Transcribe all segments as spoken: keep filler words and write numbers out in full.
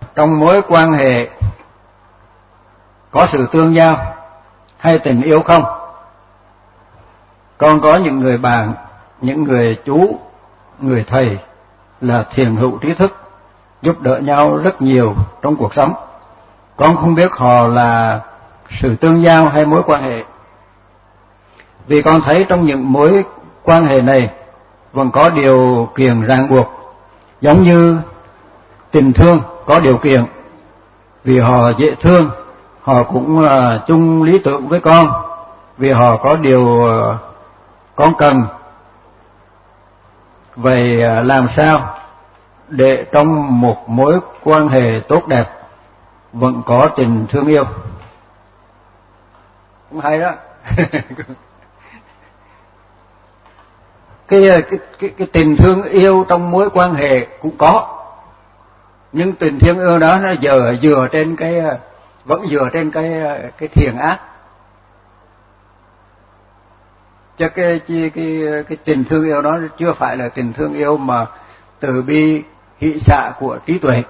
trong mối quan hệ có sự tương giao hay tình yêu không? Con có những người bạn, những người chú, người thầy là thiền hữu trí thức, giúp đỡ nhau rất nhiều trong cuộc sống. Con không biết họ là sự tương giao hay mối quan hệ. Vì con thấy trong những mối quan hệ này vẫn có điều kiện ràng buộc, giống như tình thương có điều kiện. Vì họ dễ thương, họ cũng uh, chung lý tưởng với con, vì họ có điều uh, con cần. Vậy uh, làm sao để trong một mối quan hệ tốt đẹp vẫn có tình thương yêu? Cũng hay đó. cái, cái, cái, cái tình thương yêu trong mối quan hệ cũng có, nhưng tình thương yêu đó nó dựa dựa trên cái vẫn dựa trên cái cái thiện ác, chứ cái cái cái cái tình thương yêu đó chưa phải là tình thương yêu mà từ bi hỷ xả của trí tuệ.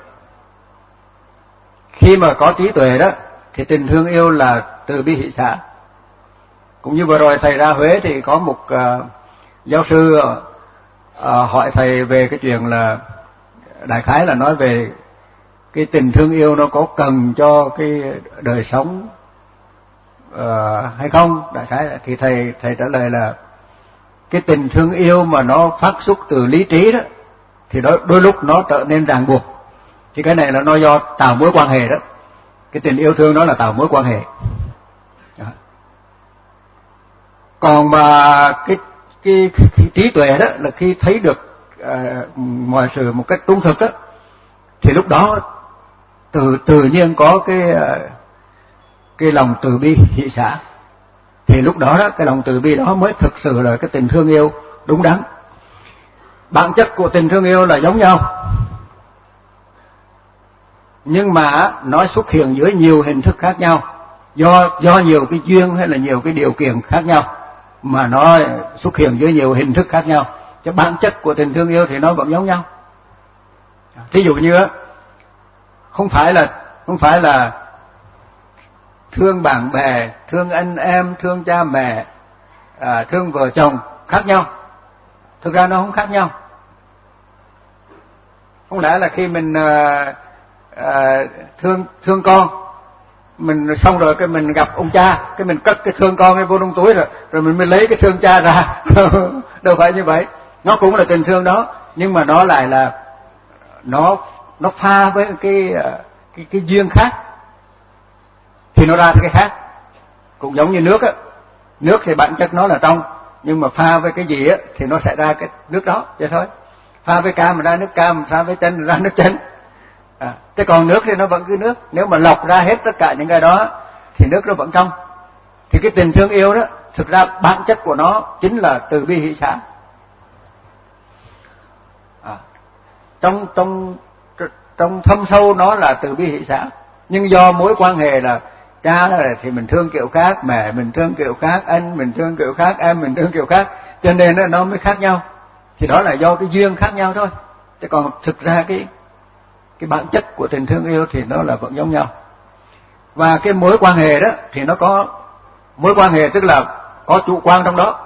Khi mà có trí tuệ đó thì tình thương yêu là từ bi hỷ xả. Cũng như vừa rồi thầy ra Huế thì có một uh, giáo sư uh, hỏi thầy về cái chuyện là đại khái là nói về cái tình thương yêu nó có cần cho cái đời sống uh, hay không. Đại khái thì thầy thầy trả lời là cái tình thương yêu mà nó phát xuất từ lý trí đó thì đó, đôi lúc nó trở nên ràng buộc. Thì cái này là nó do tạo mối quan hệ đó. Cái tình yêu thương đó là tạo mối quan hệ. Đó. Còn mà cái cái, cái trí tuệ đó là khi thấy được uh, mọi sự một cách trung thực đó, thì lúc đó tự tự nhiên có cái uh, cái lòng từ bi hỷ xả. Thì lúc đó, đó cái lòng từ bi đó mới thực sự là cái tình thương yêu đúng đắn. Bản chất của tình thương yêu là giống nhau, nhưng mà nó xuất hiện dưới nhiều hình thức khác nhau, do do nhiều cái duyên hay là nhiều cái điều kiện khác nhau mà nó xuất hiện dưới nhiều hình thức khác nhau. Chứ bản chất của tình thương yêu thì nó vẫn giống nhau. Ví dụ như không phải là không phải là thương bạn bè, thương anh em, thương cha mẹ, à, thương vợ chồng khác nhau. Thực ra nó không khác nhau. Không lẽ là khi mình à, à, thương thương con, mình xong rồi cái mình gặp ông cha, cái mình cất cái thương con ấy vô trong túi rồi, rồi mình mới lấy cái thương cha ra. Đâu phải như vậy. Nó cũng là tình thương đó, nhưng mà nó lại là nó nó pha với cái cái cái duyên khác thì nó ra cái khác. Cũng giống như nước á, nước thì bản chất nó là trong, nhưng mà pha với cái gì á thì nó sẽ ra cái nước đó vậy thôi. Pha với cam mà ra nước cam, pha với chanh ra nước chanh. À, thế còn nước thì nó vẫn cứ nước. Nếu mà lọc ra hết tất cả những cái đó thì nước nó vẫn trong. Thì cái tình thương yêu đó thực ra bản chất của nó chính là từ bi hỷ xả. À, trong trong trong thâm sâu nó là từ bi hỷ xả, nhưng do mối quan hệ là cha là thì mình thương kiểu khác, mẹ mình thương kiểu khác, anh mình thương kiểu khác, em mình thương kiểu khác, cho nên nó mới khác nhau. Thì đó là do cái duyên khác nhau thôi. Chứ còn thực ra cái cái bản chất của tình thương yêu thì nó là vẫn giống nhau. Và cái mối quan hệ đó thì nó có mối quan hệ tức là có chủ quan trong đó.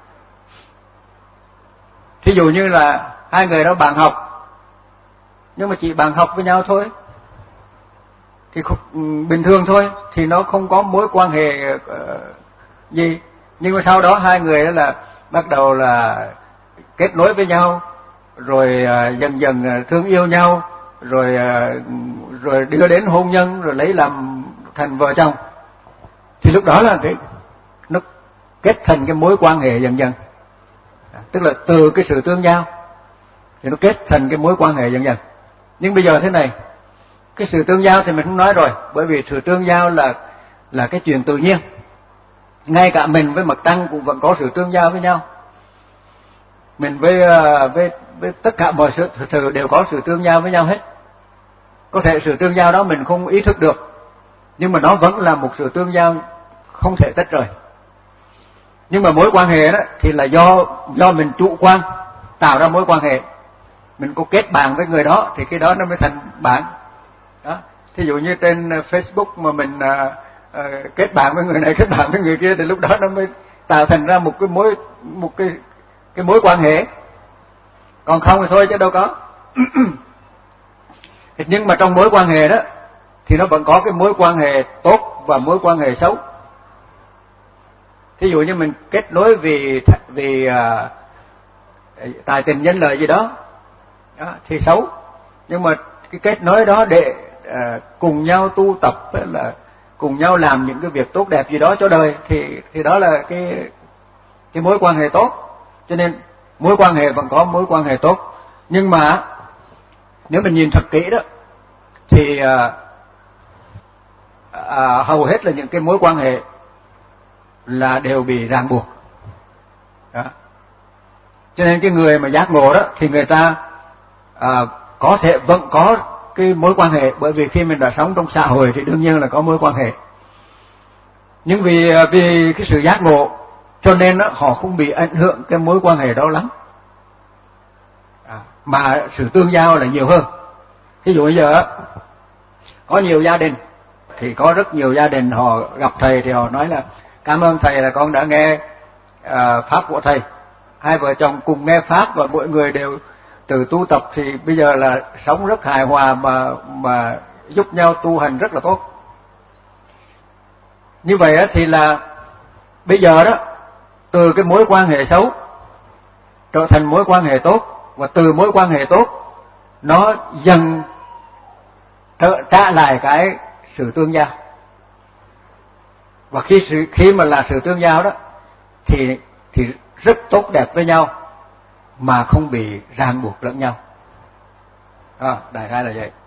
Thí dụ như là hai người đó bạn học, nhưng mà chỉ bạn học với nhau thôi thì bình thường thôi, thì nó không có mối quan hệ uh, gì. Nhưng mà sau đó hai người đó là bắt đầu là kết nối với nhau, rồi uh, dần dần thương yêu nhau, rồi uh, rồi đưa đến hôn nhân, rồi lấy làm thành vợ chồng. Thì lúc đó là cái nó kết thành cái mối quan hệ dần dần. Tức là từ cái sự tương giao thì nó kết thành cái mối quan hệ dần dần. Nhưng bây giờ thế này, cái sự tương giao thì mình không nói rồi, bởi vì sự tương giao là là cái chuyện tự nhiên. Ngay cả mình với mặt trăng cũng vẫn có sự tương giao với nhau. Mình với với với tất cả mọi sự, sự đều có sự tương giao với nhau hết. Có thể sự tương giao đó mình không ý thức được, nhưng mà nó vẫn là một sự tương giao không thể tách rời. Nhưng mà mối quan hệ đó thì là do do mình chủ quan tạo ra mối quan hệ. Mình có kết bạn với người đó thì cái đó nó mới thành bạn. Đó, thí dụ như trên Facebook mà mình à, à, kết bạn với người này, kết bạn với người kia, thì lúc đó nó mới tạo thành ra một cái mối một cái cái mối quan hệ. Còn không thì thôi chứ đâu có. Nhưng mà trong mối quan hệ đó thì nó vẫn có cái mối quan hệ tốt và mối quan hệ xấu. Thí dụ như mình kết nối vì vì à, tài tình nhân lợi gì đó, đó thì xấu. Nhưng mà cái kết nối đó để à, cùng nhau tu tập, là cùng nhau làm những cái việc tốt đẹp gì đó cho đời, thì thì đó là cái cái mối quan hệ tốt. Cho nên mối quan hệ vẫn có mối quan hệ tốt. Nhưng mà nếu mình nhìn thật kỹ đó thì à, à, hầu hết là những cái mối quan hệ là đều bị ràng buộc. Đó. Cho nên cái người mà giác ngộ đó thì người ta à, có thể vẫn có cái mối quan hệ, bởi vì khi mình đã sống trong xã hội thì đương nhiên là có mối quan hệ. Nhưng vì vì cái sự giác ngộ cho nên đó, họ không bị ảnh hưởng cái mối quan hệ đó lắm, à, mà sự tương giao là nhiều hơn. Ví dụ bây giờ có nhiều gia đình, thì có rất nhiều gia đình họ gặp thầy thì họ nói là cảm ơn thầy là con đã nghe à, pháp của thầy. Hai vợ chồng cùng nghe pháp và mỗi người đều từ tu tập, thì bây giờ là sống rất hài hòa mà mà giúp nhau tu hành rất là tốt. Như vậy thì là bây giờ đó, từ cái mối quan hệ xấu trở thành mối quan hệ tốt, và từ mối quan hệ tốt nó dần trở trả lại cái sự tương giao. Và khi sự khi mà là sự tương giao đó thì thì rất tốt đẹp với nhau mà không bị ràng buộc lẫn nhau. À, đại khái là vậy.